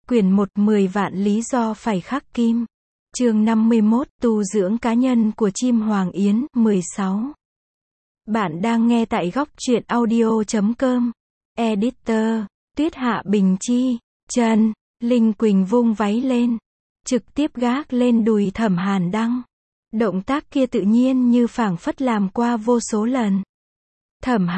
Quyển 1 10 vạn lý do phải khắc kim. Chương 51 tu dưỡng cá nhân của chim Hoàng Yến 16. Bạn đang nghe tại góc truyện audio.com. Editor Tuyết Hạ Bình Chi. Trần Linh Quỳnh vung váy lên, trực tiếp gác lên đùi Thẩm Hàn Đăng. Động tác kia tự nhiên như phảng phất làm qua vô số lần. Thẩm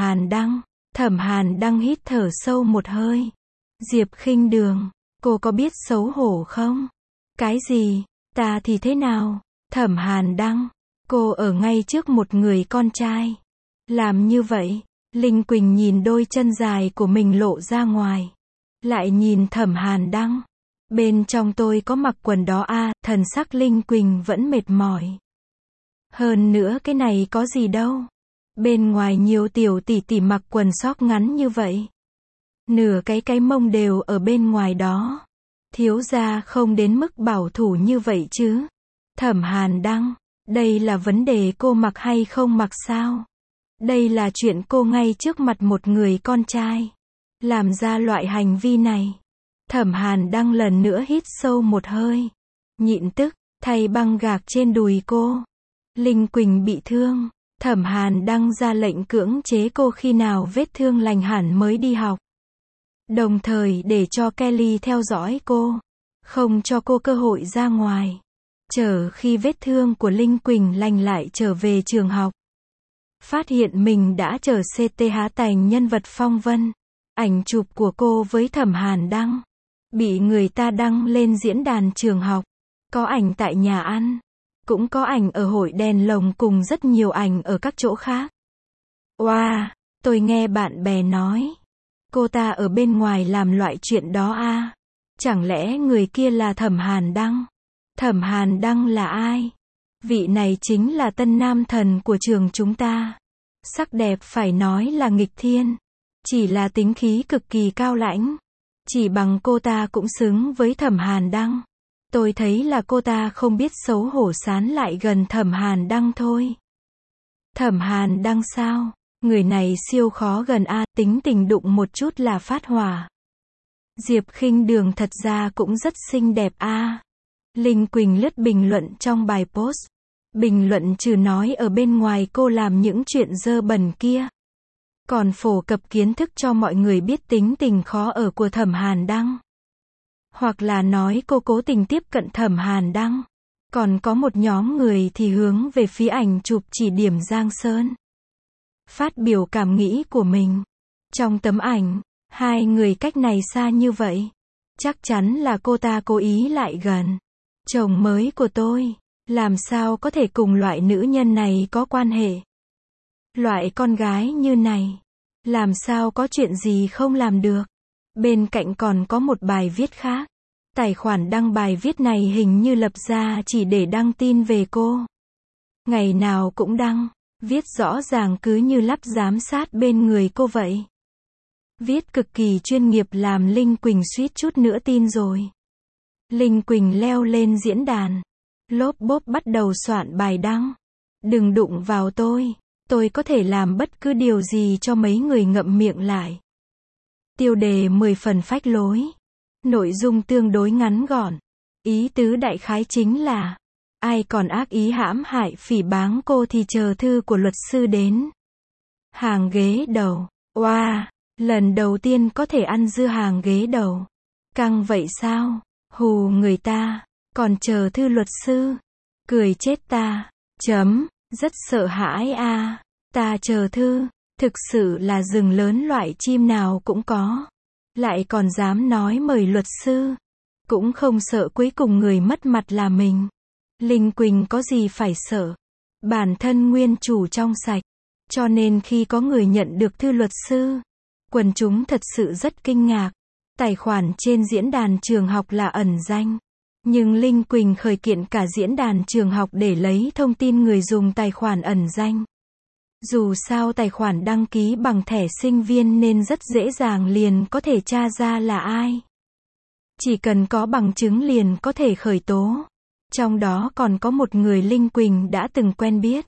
Hàn Đăng hít thở sâu một hơi. Diệp Khinh Đường, cô có biết xấu hổ không? Cái gì? Ta thì thế nào? Thẩm Hàn Đăng, cô ở ngay trước một người con trai. Làm như vậy, Linh Quỳnh nhìn đôi chân dài của mình lộ ra ngoài. Lại nhìn Thẩm Hàn Đăng. Bên trong tôi có mặc quần đó à, thần sắc Linh Quỳnh vẫn mệt mỏi. Hơn nữa cái này có gì đâu. Bên ngoài nhiều tiểu tỷ tỷ mặc quần sóc ngắn như vậy. Nửa cái mông đều ở bên ngoài đó. Thiếu gia không đến mức bảo thủ như vậy chứ. Thẩm Hàn Đăng, đây là vấn đề cô mặc hay không mặc sao? Đây là chuyện cô ngay trước mặt một người con trai. Làm ra loại hành vi này. Thẩm Hàn Đăng lần nữa hít sâu một hơi. Nhịn tức, thay băng gạc trên đùi cô. Linh Quỳnh bị thương. Thẩm Hàn Đăng ra lệnh cưỡng chế cô khi nào vết thương lành hẳn mới đi học. Đồng thời để cho Kelly theo dõi cô. Không cho cô cơ hội ra ngoài. Chờ khi vết thương của Linh Quỳnh lành lại trở về trường học. Phát hiện mình đã trở CTH thành nhân vật phong vân. Ảnh chụp của cô với Thẩm Hàn Đăng. Bị người ta đăng lên diễn đàn trường học. Có ảnh tại nhà ăn. Cũng có ảnh ở hội đèn lồng cùng rất nhiều ảnh ở các chỗ khác. Wow, tôi nghe bạn bè nói. Cô ta ở bên ngoài làm loại chuyện đó à? Chẳng lẽ người kia là Thẩm Hàn Đăng? Thẩm Hàn Đăng là ai? Vị này chính là tân nam thần của trường chúng ta. Sắc đẹp phải nói là nghịch thiên. Chỉ là tính khí cực kỳ cao lãnh. Chỉ bằng cô ta cũng xứng với Thẩm Hàn Đăng. Tôi thấy là cô ta không biết xấu hổ sán lại gần Thẩm Hàn Đăng thôi. Thẩm Hàn Đăng sao? Người này siêu khó gần a, tính tình đụng một chút là phát hỏa. Diệp Khinh Đường thật ra cũng rất xinh đẹp a. Linh Quỳnh lướt bình luận trong bài post. Bình luận trừ nói ở bên ngoài cô làm những chuyện dơ bẩn kia. Còn phổ cập kiến thức cho mọi người biết tính tình khó ở của Thẩm Hàn Đăng. Hoặc là nói cô cố tình tiếp cận Thẩm Hàn Đăng. Còn có một nhóm người thì hướng về phía ảnh chụp chỉ điểm Giang Sơn. Phát biểu cảm nghĩ của mình. Trong tấm ảnh, hai người cách này xa như vậy. Chắc chắn là cô ta cố ý lại gần. Chồng mới của tôi, làm sao có thể cùng loại nữ nhân này có quan hệ? Loại con gái như này, làm sao có chuyện gì không làm được? Bên cạnh còn có một bài viết khác. Tài khoản đăng bài viết này hình như lập ra chỉ để đăng tin về cô. Ngày nào cũng đăng, viết rõ ràng cứ như lắp giám sát bên người cô vậy. Viết cực kỳ chuyên nghiệp làm Linh Quỳnh suýt chút nữa tin rồi. Linh Quỳnh leo lên diễn đàn. Lốp bốp bắt đầu soạn bài đăng. Đừng đụng vào tôi có thể làm bất cứ điều gì cho mấy người ngậm miệng lại. Tiêu đề 10 phần phách lối. Nội dung tương đối ngắn gọn. Ý tứ đại khái chính là, ai còn ác ý hãm hại phỉ báng cô thì chờ thư của luật sư đến. Hàng ghế đầu. Wow, lần đầu tiên có thể ăn dưa hàng ghế đầu. Căng vậy sao? Hù người ta, còn chờ thư luật sư. Cười chết ta. Rất sợ hãi a. Ta chờ thư, thực sự là rừng lớn loại chim nào cũng có. Lại còn dám nói mời luật sư. Cũng không sợ cuối cùng người mất mặt là mình. Linh Quỳnh có gì phải sợ. Bản thân nguyên chủ trong sạch. Cho nên khi có người nhận được thư luật sư, quần chúng thật sự rất kinh ngạc. Tài khoản trên diễn đàn trường học là ẩn danh. Nhưng Linh Quỳnh khởi kiện cả diễn đàn trường học để lấy thông tin người dùng tài khoản ẩn danh. Dù sao tài khoản đăng ký bằng thẻ sinh viên nên rất dễ dàng liền có thể tra ra là ai. Chỉ cần có bằng chứng liền có thể khởi tố. Trong đó còn có một người Linh Quỳnh đã từng quen biết.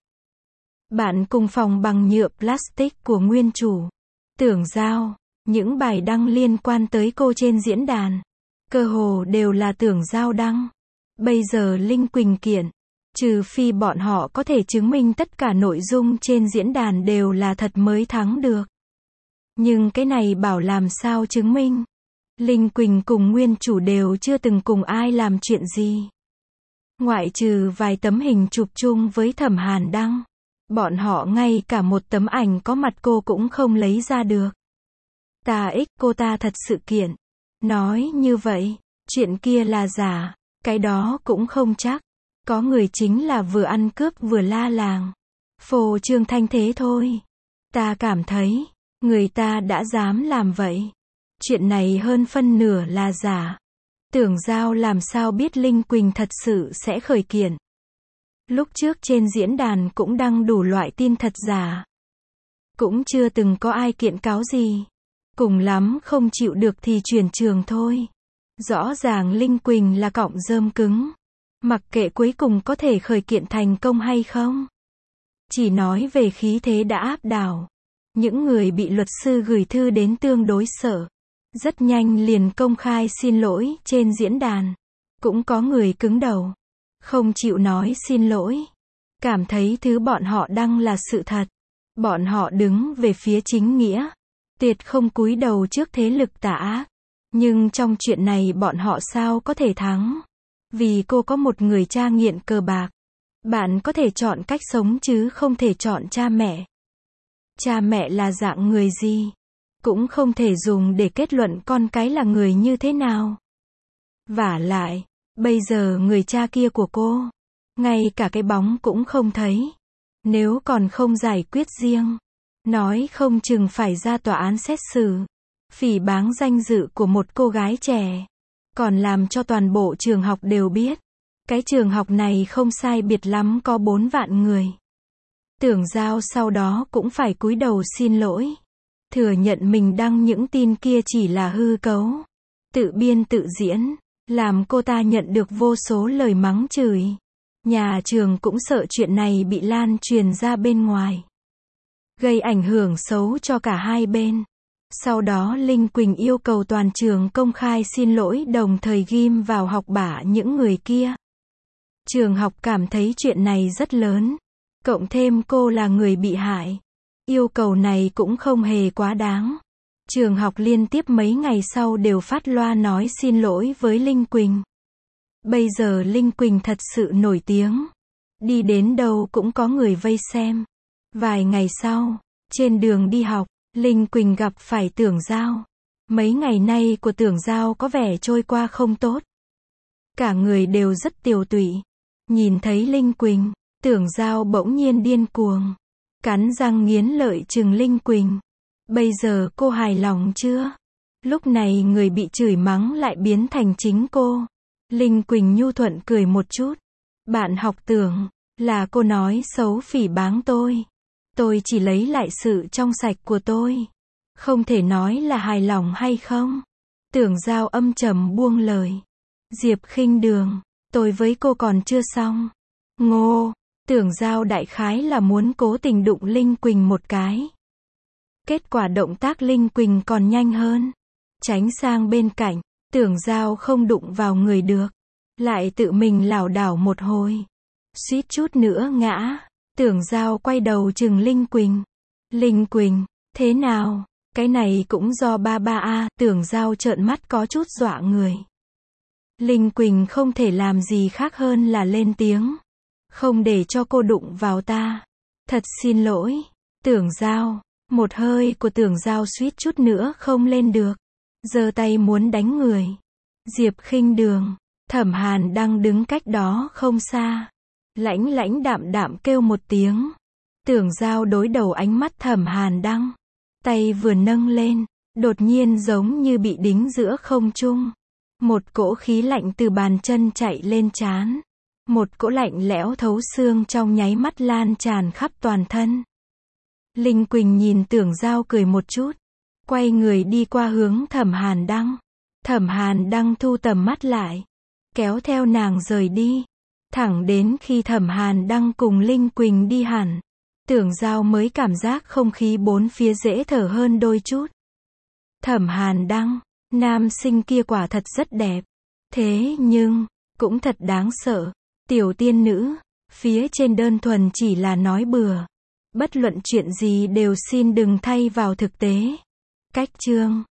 Bạn cùng phòng bằng nhựa plastic của nguyên chủ. Tưởng Giao. Những bài đăng liên quan tới cô trên diễn đàn. cơ hồ đều là Tưởng Giao đăng. Bây giờ Linh Quỳnh kiện, trừ phi bọn họ có thể chứng minh tất cả nội dung trên diễn đàn đều là thật mới thắng được. Nhưng cái này bảo làm sao chứng minh? Linh Quỳnh cùng nguyên chủ đều chưa từng cùng ai làm chuyện gì. Ngoại trừ vài tấm hình chụp chung với Thẩm Hàn Đăng. Bọn họ ngay cả một tấm ảnh có mặt cô cũng không lấy ra được. Cô ta thật sự kiện. Nói như vậy, chuyện kia là giả, cái đó cũng không chắc. Có người chính là vừa ăn cướp vừa la làng. Phô trương thanh thế thôi. Ta cảm thấy, người ta đã dám làm vậy. Chuyện này hơn phân nửa là giả. Tưởng Giao làm sao biết Linh Quỳnh thật sự sẽ khởi kiện. Lúc trước trên diễn đàn cũng đăng đủ loại tin thật giả. Cũng chưa từng có ai kiện cáo gì. Cùng lắm không chịu được thì chuyển trường thôi. Rõ ràng Linh Quỳnh là cọng rơm cứng. Mặc kệ cuối cùng có thể khởi kiện thành công hay không. Chỉ nói về khí thế đã áp đảo. Những người bị luật sư gửi thư đến tương đối sợ. Rất nhanh liền công khai xin lỗi trên diễn đàn. Cũng có người cứng đầu. Không chịu nói xin lỗi. Cảm thấy thứ bọn họ đăng là sự thật. Bọn họ đứng về phía chính nghĩa. Tuyệt không cúi đầu trước thế lực tà ác. Nhưng trong chuyện này bọn họ sao có thể thắng? Vì cô có một người cha nghiện cờ bạc. Bạn có thể chọn cách sống chứ không thể chọn cha mẹ. Cha mẹ là dạng người gì? Cũng không thể dùng để kết luận con cái là người như thế nào. Vả lại, bây giờ người cha kia của cô, ngay cả cái bóng cũng không thấy. Nếu còn không giải quyết riêng, nói không chừng phải ra tòa án xét xử. Phỉ báng danh dự của một cô gái trẻ. Còn làm cho toàn bộ trường học đều biết. Cái trường học này không sai biệt lắm có 4 vạn người. Tưởng Giao sau đó cũng phải cúi đầu xin lỗi. Thừa nhận mình đăng những tin kia chỉ là hư cấu. Tự biên tự diễn. Làm cô ta nhận được vô số lời mắng chửi. Nhà trường cũng sợ chuyện này bị lan truyền ra bên ngoài. Gây ảnh hưởng xấu cho cả hai bên. Sau đó Linh Quỳnh yêu cầu toàn trường công khai xin lỗi đồng thời ghim vào học bạ những người kia. Trường học cảm thấy chuyện này rất lớn. Cộng thêm cô là người bị hại. Yêu cầu này cũng không hề quá đáng. Trường học liên tiếp mấy ngày sau đều phát loa nói xin lỗi với Linh Quỳnh. Bây giờ Linh Quỳnh thật sự nổi tiếng. Đi đến đâu cũng có người vây xem. Vài ngày sau, trên đường đi học, Linh Quỳnh gặp phải Tưởng Giao. Mấy ngày nay của Tưởng Giao có vẻ trôi qua không tốt. Cả người đều rất tiều tụy. Nhìn thấy Linh Quỳnh, Tưởng Giao bỗng nhiên điên cuồng. Cắn răng nghiến lợi trừng Linh Quỳnh. Bây giờ cô hài lòng chưa? Lúc này người bị chửi mắng lại biến thành chính cô. Linh Quỳnh nhu thuận cười một chút. Bạn học Tưởng, là cô nói xấu phỉ báng tôi. Tôi chỉ lấy lại sự trong sạch của tôi. Không thể nói là hài lòng hay không? Tưởng Giao âm trầm buông lời. Diệp Khinh Đường, tôi với cô còn chưa xong. Ngô, Tưởng Giao đại khái là muốn cố tình đụng Linh Quỳnh một cái. Kết quả động tác Linh Quỳnh còn nhanh hơn. Tránh sang bên cạnh, Tưởng Giao không đụng vào người được. Lại tự mình lảo đảo một hồi. Suýt chút nữa ngã. Tưởng Giao quay đầu chừng Linh Quỳnh. Linh Quỳnh, thế nào? Cái này cũng do ba a. Tưởng Giao trợn mắt có chút dọa người. Linh Quỳnh không thể làm gì khác hơn là lên tiếng. Không để cho cô đụng vào ta. Thật xin lỗi. Tưởng Giao. Một hơi của Tưởng Giao suýt chút nữa không lên được. Giơ tay muốn đánh người. Diệp Khinh Đường. Thẩm Hàn đang đứng cách đó không xa. Lãnh lãnh đạm đạm kêu một tiếng. Tưởng Giao đối đầu ánh mắt Thẩm Hàn Đăng. Tay vừa nâng lên, đột nhiên giống như bị đính giữa không trung. Một cỗ khí lạnh từ bàn chân chạy lên trán. Một cỗ lạnh lẽo thấu xương trong nháy mắt lan tràn khắp toàn thân. Linh Quỳnh nhìn Tưởng Giao cười một chút. Quay người đi qua hướng Thẩm Hàn Đăng. Thẩm Hàn Đăng thu tầm mắt lại. Kéo theo nàng rời đi. Thẳng đến khi Thẩm Hàn Đăng cùng Linh Quỳnh đi hẳn. Tưởng Giao mới cảm giác không khí bốn phía dễ thở hơn đôi chút. Thẩm Hàn Đăng, Nam sinh kia quả thật rất đẹp. Thế nhưng, cũng thật đáng sợ. Tiểu tiên nữ, phía trên đơn thuần chỉ là nói bừa. Bất luận chuyện gì đều xin đừng thay vào thực tế. Cách chương